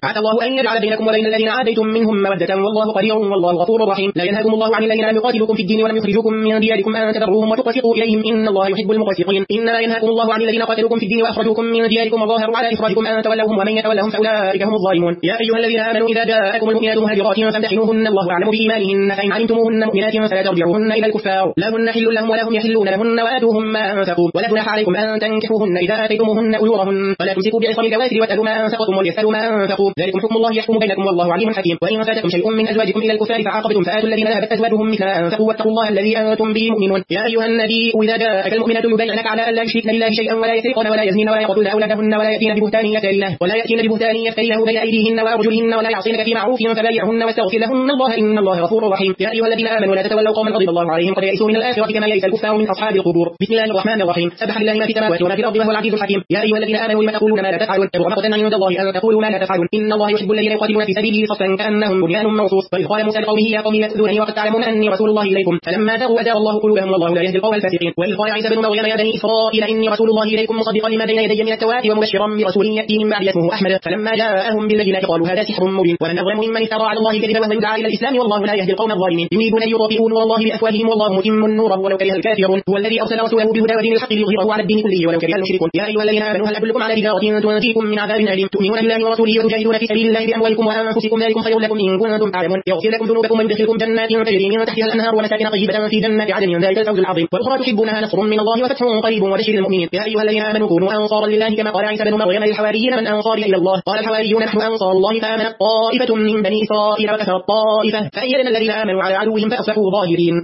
عسى الله أن يجعل بينكم وبين الذين عاديتم منهم مودة والله قدير والله غفور رحيم. لا ينهاكم الله عن الذين لم يقاتلوكم في الدين ولم يخرجوكم من دياركم أن تبروهم وتقسطوا إليهم إن الله يحب المقسطين. إنما ينهاكم الله عن الذين قاتلوكم في الدين وأخرجوكم من دياركم وظاهروا على إخراجكم أن تولوهم ومن يتولهم فأولئك هم الظالمون. يا أيها الذين آمنوا إذا جاءكم المؤمنات مهاجرات فامتحنوهن الله أعلم بإيمانهن فإن علمتموهن مؤمنات فلا ترجعوهن إلى الكفار لا هن حل لهم ولا هم يحلون لهن وآتوهم ما أنفقوا ولا جناح عليكم أن تنكحوهن إذا آتيتموهن أجورهن ولا تمسكوا بعصم الكوافر واسألوا ما أنفقتم وليسألوا ما أنفقوا ذلكم حكم الله يحكم بينكم والله عليم حكيم. وإن فاتكم شيء من أزواجكم إلى الكفار فعاقبتم فآتوا الذين ذهبت أزواجهم مثل ما أنفقوا واتقوا الله الذي أنتم به مؤمنون. يا أيها النبي إذا جاءك المؤمنات يبايعنك على أن لا يشركن بالله شيئا ولا يسرقن ولا يزنين ولا يقتلن أولادهن ولا يأتين ببهتان يفترينه بين أيديهن وأرجلهن ولا يعصينك في معروف فبايعهن واستغفر لهن الله إن الله غفور رحيم. يا أيها الذين آمنوا لا تتولوا قوما غضب الله عليهم قد يئسوا من الآخرة كما يئس الكفار من أصحاب القبور. بسم الله الرحمن الرحيم. سبح لله ما في السماوات وما في الأرض وهو العزيز الحكيم. يا أيها الذين آمنوا لما تقولون ما لا تفعلون كبر مقتا عند الله أن تقولوا ما لا تفعلون إن الله يحب الذين يقاتلون في سبيله صفا كأنهم بنيان مرصوص. وإذ قال موسى لقومه يا قوم لا تؤذونني وقد تعلمون أني رسول الله إليكم فلما زاغوا أزاغ الله قلوبهم والله لا يهدي القوم الفاسقين. وإذ قال عيسى بن مريم يا بني إسرائيل إني رسول الله إليكم مصدقا لما بين يدي من التوراة ومبشرا برسول يأتي من بعد اسمه أحمد فلما جاءهم بالبينات قالوا هذا سحر مبين ومن أظلم ممن افترى على الله كذبا وهو يدعى إلى الإسلام والله لا يهدي القوم الظالمين. يريدون أن يطفئوا نور الله بأفواههم والله متم نوره ولو كره الكافرون. هو الذي أرسل رسوله بالهدى ودين الحق ليظهره على الدين كله ولو كره المشركون. يا أيها الذين آمنوا هل أدلكم على تجارة تنجيكم من عذاب أليم تؤمنون بالله ورسوله وتجاهدون في سبيل الله بأموالكم وأنفسكم ذلكم خير لكم إن كنتم تعلمون. يغفر لكم ذنوبكم ويدخلكم جنات تجري من تحتها الأنهار ومساكن طيبة في جنات عدن ذلك الفوز العظيم. والأخرى تحبونها نصر من الله وفتح قريب وبشر المؤمنين. يا أيها الذين آمنوا كونوا أنصارا لله كما قال عيسى بن مريم للحواريين من أنصاري إلى الله قال الحواريون نحن أنصار الله فآمنت طائفة من بني إسرائيل وكفرت طائفة فأيدنا الذين آمنوا على عدوهم فأصبحوا ظاهرين.